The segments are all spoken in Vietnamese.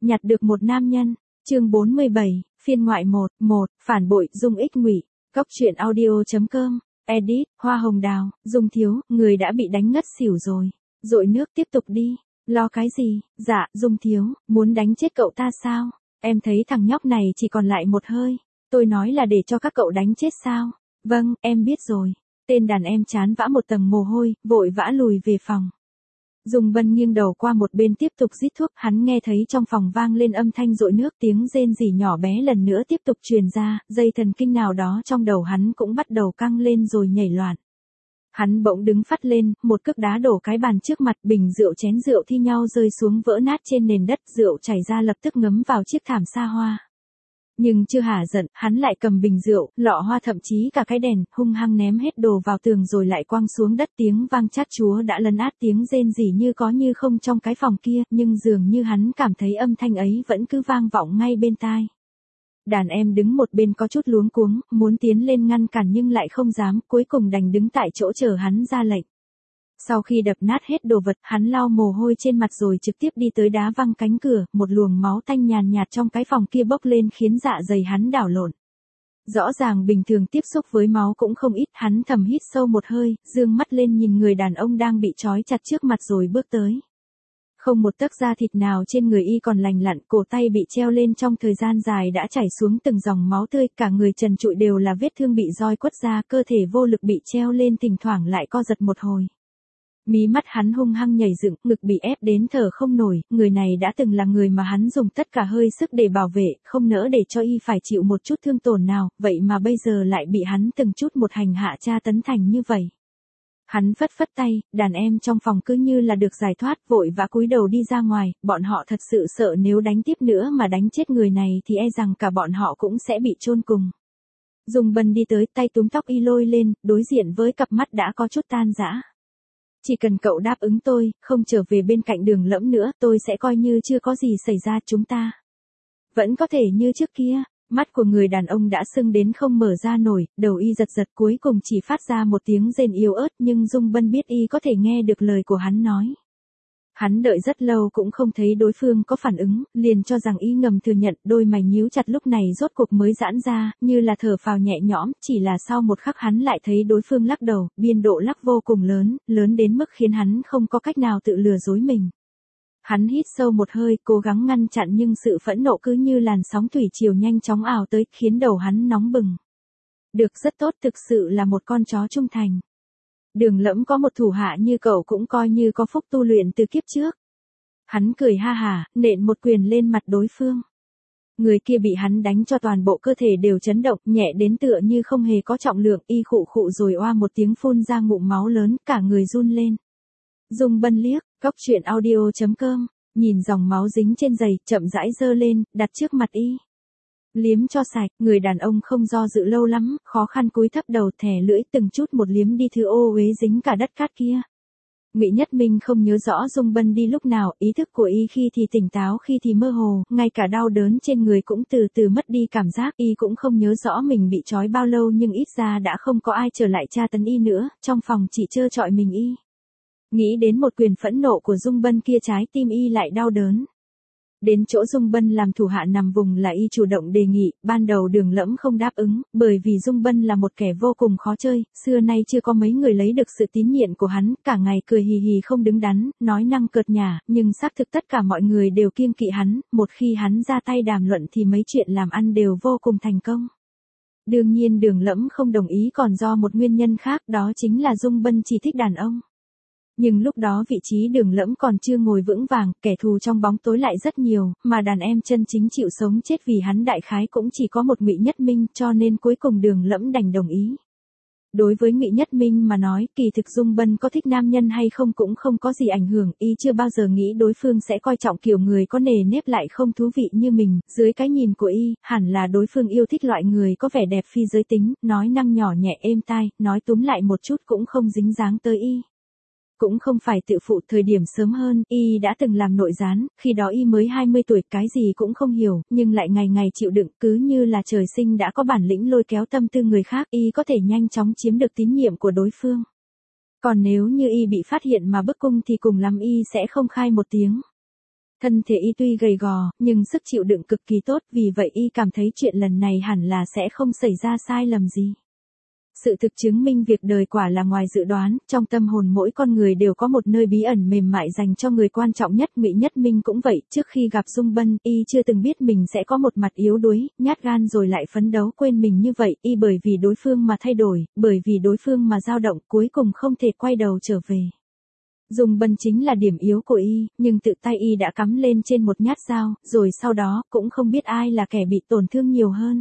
Nhặt được một nam nhân. Chương 47, phiên ngoại 1, phản bội, Dung Ích Ngụy. Góc truyện audio.com. Edit, Hoa Hồng Đào, Dung Thiếu, người đã bị đánh ngất xỉu rồi. Dội nước tiếp tục đi. Lo cái gì? Dạ, Dung Thiếu, muốn đánh chết cậu ta sao? Em thấy thằng nhóc này chỉ còn lại một hơi. Tôi nói là để cho các cậu đánh chết sao? Vâng, em biết rồi. Tên đàn em chán vã một tầng mồ hôi, vội vã lùi về phòng. Dung Bân nghiêng đầu qua một bên tiếp tục rít thuốc, hắn nghe thấy trong phòng vang lên âm thanh dội nước, tiếng rên rỉ nhỏ bé lần nữa tiếp tục truyền ra, dây thần kinh nào đó trong đầu hắn cũng bắt đầu căng lên rồi nhảy loạn. Hắn bỗng đứng phắt lên, một cước đá đổ cái bàn trước mặt, bình rượu chén rượu thi nhau rơi xuống vỡ nát trên nền đất, rượu chảy ra lập tức ngấm vào chiếc thảm xa hoa. Nhưng chưa hả giận, hắn lại cầm bình rượu, lọ hoa thậm chí cả cái đèn, hung hăng ném hết đồ vào tường rồi lại quăng xuống đất, tiếng vang chát chúa đã lấn át tiếng rên rỉ như có như không trong cái phòng kia, nhưng dường như hắn cảm thấy âm thanh ấy vẫn cứ vang vọng ngay bên tai. Đàn em đứng một bên có chút luống cuống, muốn tiến lên ngăn cản nhưng lại không dám, cuối cùng đành đứng tại chỗ chờ hắn ra lệnh. Sau khi đập nát hết đồ vật, hắn lau mồ hôi trên mặt rồi trực tiếp đi tới đá văng cánh cửa, một luồng máu tanh nhàn nhạt trong cái phòng kia bốc lên khiến dạ dày hắn đảo lộn. Rõ ràng bình thường tiếp xúc với máu cũng không ít, hắn thầm hít sâu một hơi, dương mắt lên nhìn người đàn ông đang bị trói chặt trước mặt rồi bước tới. Không một tấc da thịt nào trên người y còn lành lặn, cổ tay bị treo lên trong thời gian dài đã chảy xuống từng dòng máu tươi, cả người trần trụi đều là vết thương bị roi quất ra, cơ thể vô lực bị treo lên thỉnh thoảng lại co giật một hồi. Mí mắt hắn hung hăng nhảy dựng, ngực bị ép đến thở không nổi, người này đã từng là người mà hắn dùng tất cả hơi sức để bảo vệ, không nỡ để cho y phải chịu một chút thương tổn nào, vậy mà bây giờ lại bị hắn từng chút một hành hạ tra tấn thành như vậy. Hắn phất phất tay, đàn em trong phòng cứ như là được giải thoát, vội vã cúi đầu đi ra ngoài, bọn họ thật sự sợ nếu đánh tiếp nữa mà đánh chết người này thì e rằng cả bọn họ cũng sẽ bị chôn cùng. Dung Bân đi tới, tay túm tóc y lôi lên, đối diện với cặp mắt đã có chút tan rã. Chỉ cần cậu đáp ứng tôi, không trở về bên cạnh Đường Lẫm nữa, tôi sẽ coi như chưa có gì xảy ra, chúng ta vẫn có thể như trước kia. Mắt của người đàn ông đã sưng đến không mở ra nổi, đầu y giật giật cuối cùng chỉ phát ra một tiếng rên yếu ớt, nhưng Dung Bân biết y có thể nghe được lời của hắn nói. Hắn đợi rất lâu cũng không thấy đối phương có phản ứng, liền cho rằng y ngầm thừa nhận, đôi mày nhíu chặt lúc này rốt cuộc mới giãn ra, như là thở phào nhẹ nhõm, chỉ là sau một khắc hắn lại thấy đối phương lắc đầu, biên độ lắc vô cùng lớn, lớn đến mức khiến hắn không có cách nào tự lừa dối mình. Hắn hít sâu một hơi, cố gắng ngăn chặn nhưng sự phẫn nộ cứ như làn sóng thủy triều nhanh chóng ào tới, khiến đầu hắn nóng bừng. Được, rất tốt, thực sự là một con chó trung thành. Đường Lẫm có một thủ hạ như cậu cũng coi như có phúc tu luyện từ kiếp trước. Hắn cười ha hả, nện một quyền lên mặt đối phương. Người kia bị hắn đánh cho toàn bộ cơ thể đều chấn động, nhẹ đến tựa như không hề có trọng lượng, y khụ khụ rồi oa một tiếng phun ra ngụm máu lớn, cả người run lên. Dung Bân liếc, góc truyện audio.com, nhìn dòng máu dính trên giày, chậm rãi giơ lên, đặt trước mặt y. Liếm cho sạch, người đàn ông không do dự lâu lắm, khó khăn cúi thấp đầu, thè lưỡi từng chút một liếm đi thứ ô uế dính cả đất cát kia. Ngụy Nhất Minh không nhớ rõ Dung Bân đi lúc nào, ý thức của y khi thì tỉnh táo khi thì mơ hồ, ngay cả đau đớn trên người cũng từ từ mất đi cảm giác, y cũng không nhớ rõ mình bị trói bao lâu nhưng ít ra đã không có ai trở lại tra tấn y nữa, trong phòng chỉ trơ trọi mình y. Nghĩ đến một quyền phẫn nộ của Dung Bân kia trái tim y lại đau đớn. Đến chỗ Dung Bân làm thủ hạ nằm vùng là y chủ động đề nghị, ban đầu Đường Lẫm không đáp ứng, bởi vì Dung Bân là một kẻ vô cùng khó chơi, xưa nay chưa có mấy người lấy được sự tín nhiệm của hắn, cả ngày cười hì hì không đứng đắn, nói năng cợt nhả, nhưng xác thực tất cả mọi người đều kiêng kỵ hắn, một khi hắn ra tay đàm luận thì mấy chuyện làm ăn đều vô cùng thành công. Đương nhiên Đường Lẫm không đồng ý còn do một nguyên nhân khác, đó chính là Dung Bân chỉ thích đàn ông. Nhưng lúc đó vị trí Đường Lẫm còn chưa ngồi vững vàng, kẻ thù trong bóng tối lại rất nhiều, mà đàn em chân chính chịu sống chết vì hắn đại khái cũng chỉ có một Ngụy Nhất Minh, cho nên cuối cùng Đường Lẫm đành đồng ý. Đối với Ngụy Nhất Minh mà nói, kỳ thực Dung Bân có thích nam nhân hay không cũng không có gì ảnh hưởng, y chưa bao giờ nghĩ đối phương sẽ coi trọng kiểu người có nề nếp lại không thú vị như mình, dưới cái nhìn của y, hẳn là đối phương yêu thích loại người có vẻ đẹp phi giới tính, nói năng nhỏ nhẹ êm tai, nói túm lại một chút cũng không dính dáng tới y. Cũng không phải tự phụ, thời điểm sớm hơn, y đã từng làm nội gián, khi đó y mới 20 tuổi, cái gì cũng không hiểu, nhưng lại ngày ngày chịu đựng, cứ như là trời sinh đã có bản lĩnh lôi kéo tâm tư người khác, y có thể nhanh chóng chiếm được tín nhiệm của đối phương. Còn nếu như y bị phát hiện mà bức cung thì cùng lắm y sẽ không khai một tiếng. Thân thể y tuy gầy gò, nhưng sức chịu đựng cực kỳ tốt, vì vậy y cảm thấy chuyện lần này hẳn là sẽ không xảy ra sai lầm gì. Sự thực chứng minh việc đời quả là ngoài dự đoán, trong tâm hồn mỗi con người đều có một nơi bí ẩn mềm mại dành cho người quan trọng nhất. Ngụy Nhất Minh cũng vậy, trước khi gặp Dung Bân, y chưa từng biết mình sẽ có một mặt yếu đuối, nhát gan rồi lại phấn đấu quên mình như vậy, y bởi vì đối phương mà thay đổi, bởi vì đối phương mà dao động, cuối cùng không thể quay đầu trở về. Dung Bân chính là điểm yếu của y, nhưng tự tay y đã cắm lên trên một nhát dao, rồi sau đó, cũng không biết ai là kẻ bị tổn thương nhiều hơn.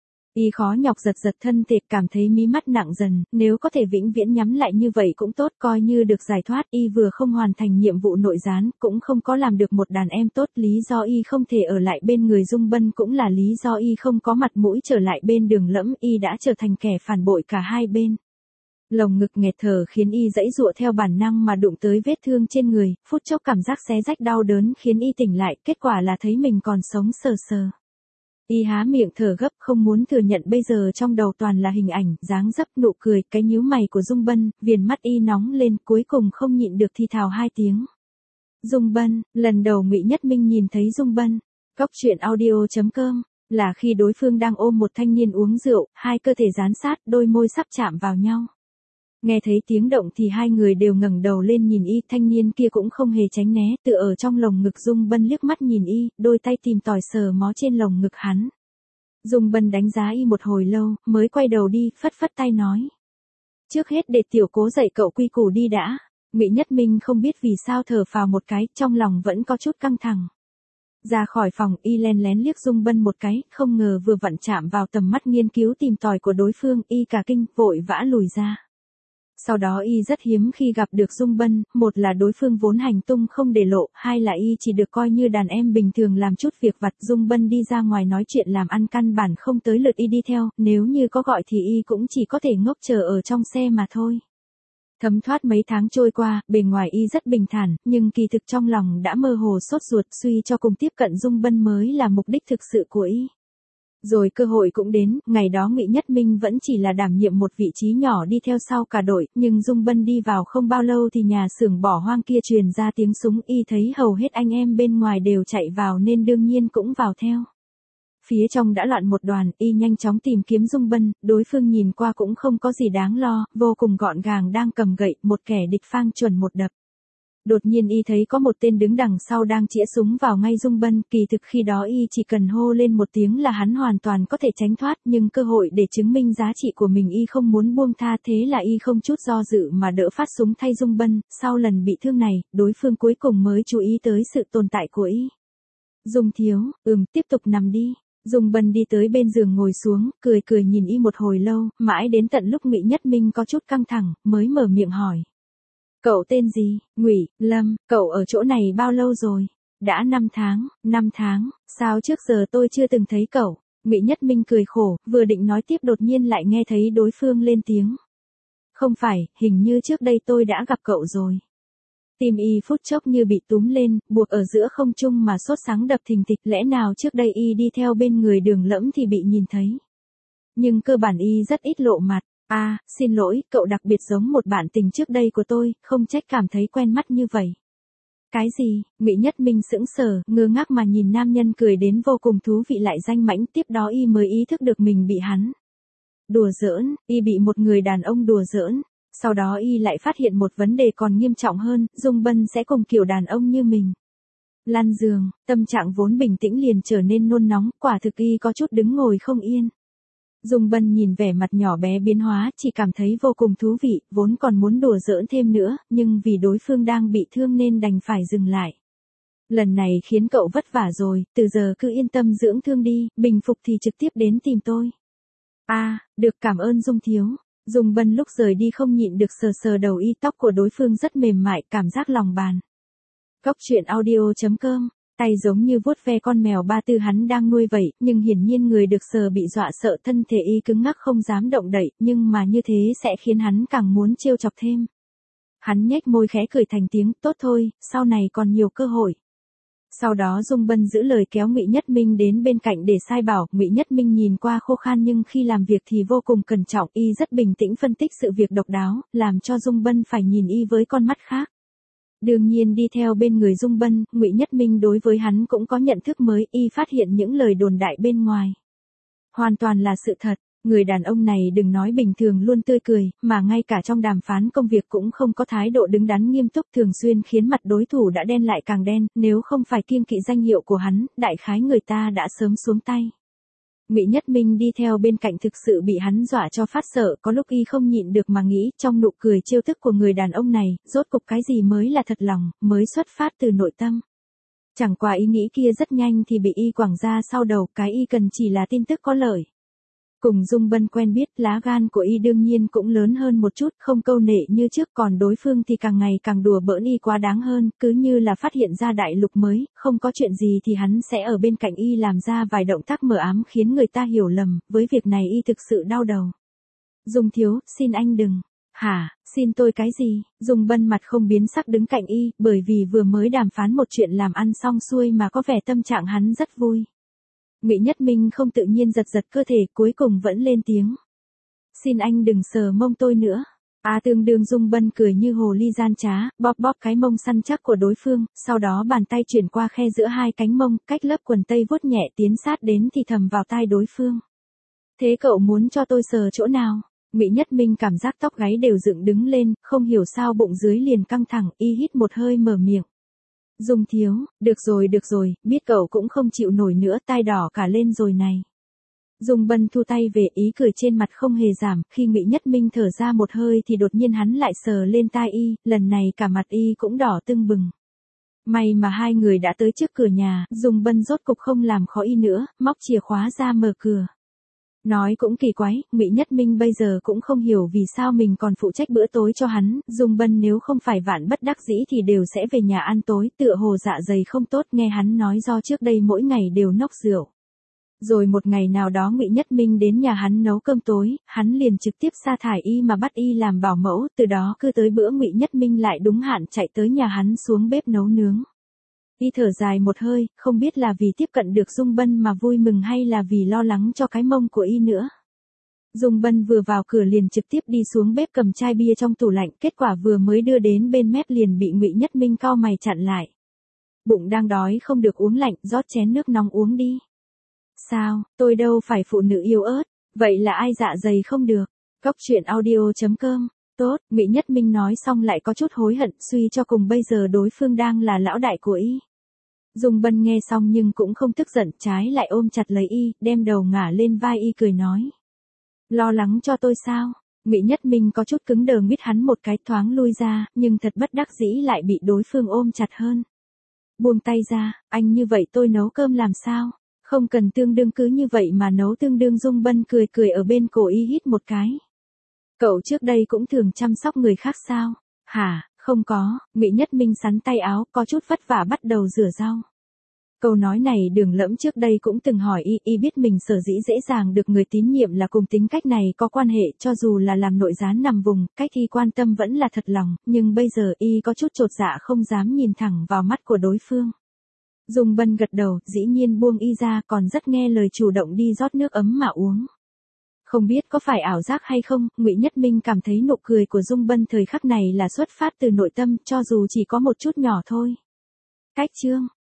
Y khó nhọc giật giật thân thể, cảm thấy mí mắt nặng dần, nếu có thể vĩnh viễn nhắm lại như vậy cũng tốt, coi như được giải thoát. Y vừa không hoàn thành nhiệm vụ nội gián, cũng không có làm được một đàn em tốt, lý do y không thể ở lại bên người Dung Bân cũng là lý do y không có mặt mũi trở lại bên Đường Lẫm, y đã trở thành kẻ phản bội cả hai bên. Lồng ngực nghẹt thở khiến y giãy giụa theo bản năng mà đụng tới vết thương trên người, phút chốc cảm giác xé rách đau đớn khiến y tỉnh lại, kết quả là thấy mình còn sống sờ sờ. Y há miệng thở gấp, không muốn thừa nhận bây giờ trong đầu toàn là hình ảnh, dáng dấp, nụ cười, cái nhíu mày của Dung Bân, viền mắt y nóng lên, cuối cùng không nhịn được thì thào hai tiếng. Dung Bân, lần đầu Ngụy Nhất Minh nhìn thấy Dung Bân. Cóc truyện audio.com, là khi đối phương đang ôm một thanh niên uống rượu, hai cơ thể dán sát, đôi môi sắp chạm vào nhau. Nghe thấy tiếng động thì hai người đều ngẩng đầu lên nhìn y, thanh niên kia cũng không hề tránh né, tựa ở trong lồng ngực Dung Bân liếc mắt nhìn y, đôi tay tìm tòi sờ mó trên lồng ngực hắn. Dung Bân đánh giá y một hồi lâu, mới quay đầu đi, phất phất tay nói. Trước hết để tiểu cố dạy cậu quy củ đi đã. Ngụy Nhất Minh không biết vì sao thở phào một cái, trong lòng vẫn có chút căng thẳng. Ra khỏi phòng, y len lén liếc Dung Bân một cái, không ngờ vừa vặn chạm vào tầm mắt nghiên cứu tìm tòi của đối phương, y cả kinh, vội vã lùi ra. Sau đó y rất hiếm khi gặp được Dung Bân, một là đối phương vốn hành tung không để lộ, hai là y chỉ được coi như đàn em bình thường làm chút việc vặt. Dung Bân đi ra ngoài nói chuyện làm ăn căn bản không tới lượt y đi theo, nếu như có gọi thì y cũng chỉ có thể ngốc chờ ở trong xe mà thôi. Thấm thoát mấy tháng trôi qua, bề ngoài y rất bình thản, nhưng kỳ thực trong lòng đã mơ hồ sốt ruột, suy cho cùng tiếp cận Dung Bân mới là mục đích thực sự của y. Rồi cơ hội cũng đến, ngày đó Ngụy Nhất Minh vẫn chỉ là đảm nhiệm một vị trí nhỏ đi theo sau cả đội, nhưng Dung Bân đi vào không bao lâu thì nhà xưởng bỏ hoang kia truyền ra tiếng súng, y thấy hầu hết anh em bên ngoài đều chạy vào nên đương nhiên cũng vào theo. Phía trong đã loạn một đoàn, y nhanh chóng tìm kiếm Dung Bân, đối phương nhìn qua cũng không có gì đáng lo, vô cùng gọn gàng đang cầm gậy, một kẻ địch phang chuẩn một đập. Đột nhiên y thấy có một tên đứng đằng sau đang chĩa súng vào ngay Dung Bân, kỳ thực khi đó y chỉ cần hô lên một tiếng là hắn hoàn toàn có thể tránh thoát, nhưng cơ hội để chứng minh giá trị của mình y không muốn buông tha, thế là y không chút do dự mà đỡ phát súng thay Dung Bân. Sau lần bị thương này, đối phương cuối cùng mới chú ý tới sự tồn tại của y. Dung thiếu, tiếp tục nằm đi. Dung Bân đi tới bên giường ngồi xuống, cười cười nhìn y một hồi lâu, mãi đến tận lúc Ngụy Nhất Minh có chút căng thẳng, mới mở miệng hỏi. Cậu tên gì? Ngụy Lâm, cậu ở chỗ này bao lâu rồi? Đã 5 tháng, sao trước giờ tôi chưa từng thấy cậu? Ngụy Nhất Minh cười khổ, vừa định nói tiếp đột nhiên lại nghe thấy đối phương lên tiếng. Không phải, hình như trước đây tôi đã gặp cậu rồi. Tim y phút chốc như bị túm lên, buộc ở giữa không trung mà sốt sắng đập thình thịch, lẽ nào trước đây y đi theo bên người Đường Lẫm thì bị nhìn thấy. Nhưng cơ bản y rất ít lộ mặt. Xin lỗi, cậu đặc biệt giống một bạn tình trước đây của tôi, không trách cảm thấy quen mắt như vậy. Cái gì? Ngụy Nhất Minh sững sờ, ngơ ngác mà nhìn nam nhân cười đến vô cùng thú vị lại danh mãnh, tiếp đó y mới ý thức được mình bị hắn đùa giỡn, y bị một người đàn ông đùa giỡn. Sau đó y lại phát hiện một vấn đề còn nghiêm trọng hơn, Dung Bân sẽ cùng kiểu đàn ông như mình lăn giường, tâm trạng vốn bình tĩnh liền trở nên nôn nóng, quả thực y có chút đứng ngồi không yên. Dung Bân nhìn vẻ mặt nhỏ bé biến hóa, chỉ cảm thấy vô cùng thú vị, vốn còn muốn đùa giỡn thêm nữa, nhưng vì đối phương đang bị thương nên đành phải dừng lại. Lần này khiến cậu vất vả rồi, từ giờ cứ yên tâm dưỡng thương đi, bình phục thì trực tiếp đến tìm tôi. Được, cảm ơn Dung thiếu. Dung Bân lúc rời đi không nhịn được sờ sờ đầu y, tóc của đối phương rất mềm mại, cảm giác lòng bàn. Cóc truyện audio.com, tay giống như vuốt ve con mèo Ba Tư hắn đang nuôi vậy, nhưng hiển nhiên người được sờ bị dọa sợ, thân thể y cứng ngắc không dám động đậy, nhưng mà như thế sẽ khiến hắn càng muốn trêu chọc thêm. Hắn nhếch môi khẽ cười thành tiếng, tốt thôi, sau này còn nhiều cơ hội. Sau đó Dung Bân giữ lời kéo Ngụy Nhất Minh đến bên cạnh để sai bảo. Ngụy Nhất Minh nhìn qua khô khan nhưng khi làm việc thì vô cùng cẩn trọng, y rất bình tĩnh phân tích sự việc độc đáo, làm cho Dung Bân phải nhìn y với con mắt khác. Đương nhiên đi theo bên người Dung Bân, Ngụy Nhất Minh đối với hắn cũng có nhận thức mới, y phát hiện những lời đồn đại bên ngoài hoàn toàn là sự thật. Người đàn ông này đừng nói bình thường luôn tươi cười, mà ngay cả trong đàm phán công việc cũng không có thái độ đứng đắn nghiêm túc, thường xuyên khiến mặt đối thủ đã đen lại càng đen, nếu không phải kiêng kỵ danh hiệu của hắn, đại khái người ta đã sớm xuống tay. Ngụy Nhất Minh đi theo bên cạnh thực sự bị hắn dọa cho phát sợ, có lúc y không nhịn được mà nghĩ, trong nụ cười trêu tức của người đàn ông này, rốt cục cái gì mới là thật lòng, mới xuất phát từ nội tâm. Chẳng qua ý nghĩ kia rất nhanh thì bị y quẳng ra sau đầu, cái y cần chỉ là tin tức có lợi. Cùng Dung Bân quen biết, lá gan của y đương nhiên cũng lớn hơn một chút, không câu nệ như trước, còn đối phương thì càng ngày càng đùa bỡn y quá đáng hơn, cứ như là phát hiện ra đại lục mới, không có chuyện gì thì hắn sẽ ở bên cạnh y làm ra vài động tác mờ ám khiến người ta hiểu lầm, với việc này y thực sự đau đầu. Dung thiếu, xin anh đừng. Hả, xin tôi cái gì? Dung Bân mặt không biến sắc đứng cạnh y, bởi vì vừa mới đàm phán một chuyện làm ăn xong xuôi mà có vẻ tâm trạng hắn rất vui. Ngụy Nhất Minh không tự nhiên giật giật cơ thể, cuối cùng vẫn lên tiếng. Xin anh đừng sờ mông tôi nữa. Tương đương Dung Bân cười như hồ ly gian trá, bóp bóp cái mông săn chắc của đối phương, sau đó bàn tay chuyển qua khe giữa hai cánh mông, cách lớp quần tây vuốt nhẹ tiến sát đến thì thầm vào tai đối phương. Thế cậu muốn cho tôi sờ chỗ nào? Ngụy Nhất Minh cảm giác tóc gáy đều dựng đứng lên, không hiểu sao bụng dưới liền căng thẳng, y hít một hơi mở miệng. Dung thiếu, được rồi, biết cậu cũng không chịu nổi nữa, tai đỏ cả lên rồi này. Dung Bân thu tay về, ý cười trên mặt không hề giảm, khi Ngụy Nhất Minh thở ra một hơi thì đột nhiên hắn lại sờ lên tai y, lần này cả mặt y cũng đỏ tưng bừng. May mà hai người đã tới trước cửa nhà, Dung Bân rốt cục không làm khó y nữa, móc chìa khóa ra mở cửa. Nói cũng kỳ quái, Ngụy Nhất Minh bây giờ cũng không hiểu vì sao mình còn phụ trách bữa tối cho hắn, Dung Bân nếu không phải vạn bất đắc dĩ thì đều sẽ về nhà ăn tối, tựa hồ dạ dày không tốt, nghe hắn nói do trước đây mỗi ngày đều nốc rượu. Rồi một ngày nào đó Ngụy Nhất Minh đến nhà hắn nấu cơm tối, hắn liền trực tiếp sa thải y mà bắt y làm bảo mẫu, từ đó cứ tới bữa Ngụy Nhất Minh lại đúng hạn chạy tới nhà hắn xuống bếp nấu nướng. Y thở dài một hơi, không biết là vì tiếp cận được Dung Bân mà vui mừng hay là vì lo lắng cho cái mông của y nữa. Dung Bân vừa vào cửa liền trực tiếp đi xuống bếp cầm chai bia trong tủ lạnh, kết quả vừa mới đưa đến bên mép liền bị Ngụy Nhất Minh cau mày chặn lại. Bụng đang đói không được uống lạnh, rót chén nước nóng uống đi. Sao, tôi đâu phải phụ nữ yếu ớt, vậy là ai dạ dày không được. Cóc truyện audio.com. Tốt, Ngụy Nhất Minh nói xong lại có chút hối hận, suy cho cùng bây giờ đối phương đang là lão đại của y. Dung Bân nghe xong nhưng cũng không tức giận, trái lại ôm chặt lấy y, đem đầu ngả lên vai y cười nói. Lo lắng cho tôi sao? Ngụy Nhất Minh có chút cứng đờ nguyết hắn một cái, thoáng lui ra, nhưng thật bất đắc dĩ lại bị đối phương ôm chặt hơn. Buông tay ra, anh như vậy tôi nấu cơm làm sao? Không cần tương đương, cứ như vậy mà nấu tương đương. Dung Bân cười cười ở bên cổ y hít một cái. Cậu trước đây cũng thường chăm sóc người khác sao? Hả, không có. Ngụy Nhất Minh sắn tay áo, có chút vất vả bắt đầu rửa rau. Câu nói này Đường Lẫm trước đây cũng từng hỏi y biết mình sở dĩ dễ dàng được người tín nhiệm là cùng tính cách này có quan hệ, cho dù là làm nội gián nằm vùng, cách y quan tâm vẫn là thật lòng, nhưng bây giờ y có chút chột dạ không dám nhìn thẳng vào mắt của đối phương. Dung Bân gật đầu, dĩ nhiên buông y ra, còn rất nghe lời chủ động đi rót nước ấm mà uống. Không biết có phải ảo giác hay không, Ngụy Nhất Minh cảm thấy nụ cười của Dung Bân thời khắc này là xuất phát từ nội tâm, cho dù chỉ có một chút nhỏ thôi. Cách chương